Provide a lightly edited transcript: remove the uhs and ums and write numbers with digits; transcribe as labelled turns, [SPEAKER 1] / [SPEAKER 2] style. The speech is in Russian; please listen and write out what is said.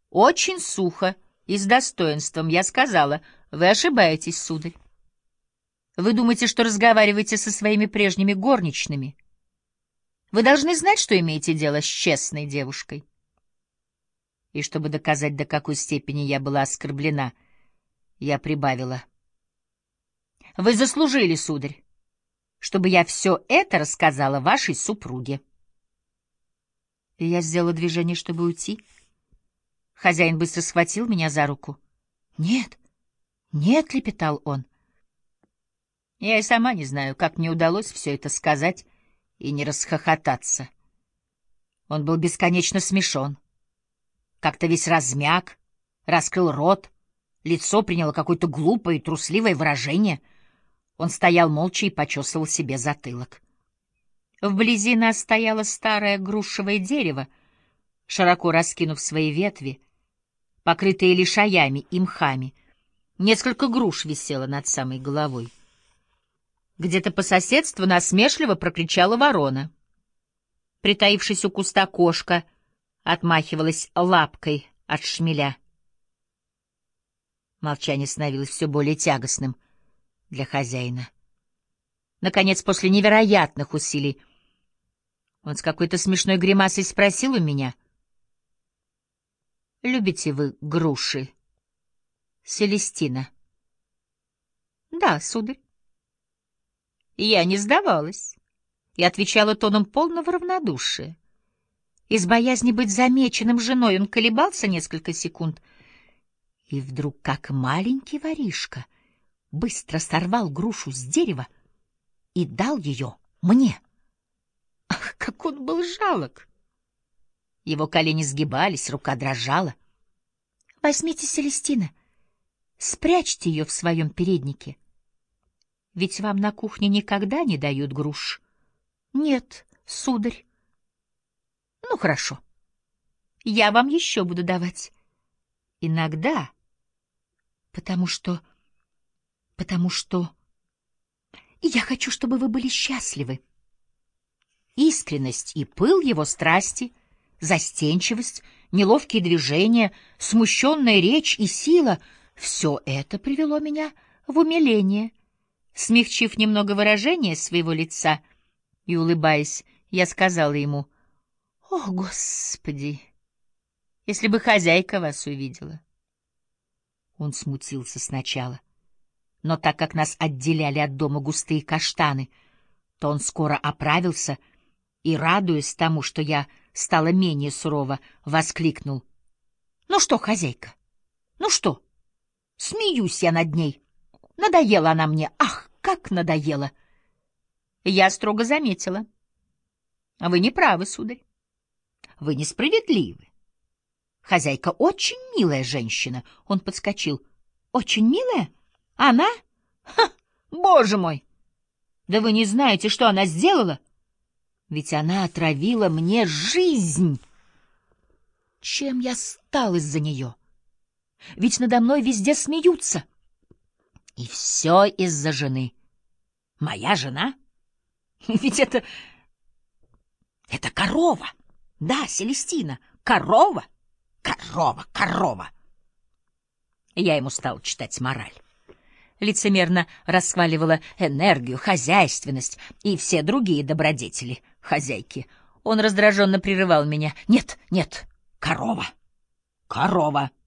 [SPEAKER 1] Очень сухо и с достоинством я сказала: «Вы ошибаетесь, сударь. Вы думаете, что разговариваете со своими прежними горничными. Вы должны знать, что имеете дело с честной девушкой». И чтобы доказать, до какой степени я была оскорблена, я прибавила: «Вы заслужили, сударь, чтобы я все это рассказала вашей супруге». И я сделала движение, чтобы уйти. Хозяин быстро схватил меня за руку. «Нет, нет», — лепетал он. Я и сама не знаю, как мне удалось все это сказать и не расхохотаться. Он был бесконечно смешон. Как-то весь размяк, раскрыл рот, лицо приняло какое-то глупое и трусливое выражение. Он стоял молча и почесывал себе затылок. Вблизи нас стояло старое грушевое дерево, широко раскинув свои ветви, покрытые лишаями и мхами. Несколько груш висело над самой головой. Где-то по соседству насмешливо прокричала ворона. Притаившись у куста, кошка отмахивалась лапкой от шмеля. Молчание становилось все более тягостным для хозяина. Наконец, после невероятных усилий, он с какой-то смешной гримасой спросил у меня: «Любите вы груши, Селестина?» «Да, сударь». Я не сдавалась и отвечала тоном полного равнодушия. Из боязни быть замеченным женой он колебался несколько секунд и вдруг, как маленький воришка, быстро сорвал грушу с дерева и дал ее мне. Ах, как он был жалок! Его колени сгибались, рука дрожала. «Возьмите, Селестина, спрячьте ее в своем переднике. Ведь вам на кухне никогда не дают груш». «Нет, сударь». «Ну, хорошо. Я вам еще буду давать. Иногда. Потому что... Я хочу, чтобы вы были счастливы». Искренность и пыл его страсти, застенчивость, неловкие движения, смущенная речь и сила — все это привело меня в умиление. Смягчив немного выражение своего лица и улыбаясь, я сказала ему: «О, Господи, если бы хозяйка вас увидела!» Он смутился сначала, но так как нас отделяли от дома густые каштаны, то он скоро оправился и, радуясь тому, что я стала менее сурова, воскликнул: «Ну что, хозяйка, ну что? Смеюсь я над ней. Надоела она мне, ах, как надоела!» Я строго заметила: «Вы не правы, сударь. Вы несправедливы. Хозяйка очень милая женщина». Он подскочил: «Очень милая? Она? Ха! Боже мой! Да вы не знаете, что она сделала? Ведь она отравила мне жизнь. Чем я стал из-за нее? Ведь надо мной везде смеются. И все из-за жены. Моя жена? Ведь это корова. Да, Селестина, корова, корова, корова». Я ему стал читать мораль. Лицемерно расхваливала энергию, хозяйственность и все другие добродетели хозяйки. Он раздраженно прерывал меня: «Нет, нет, корова, корова».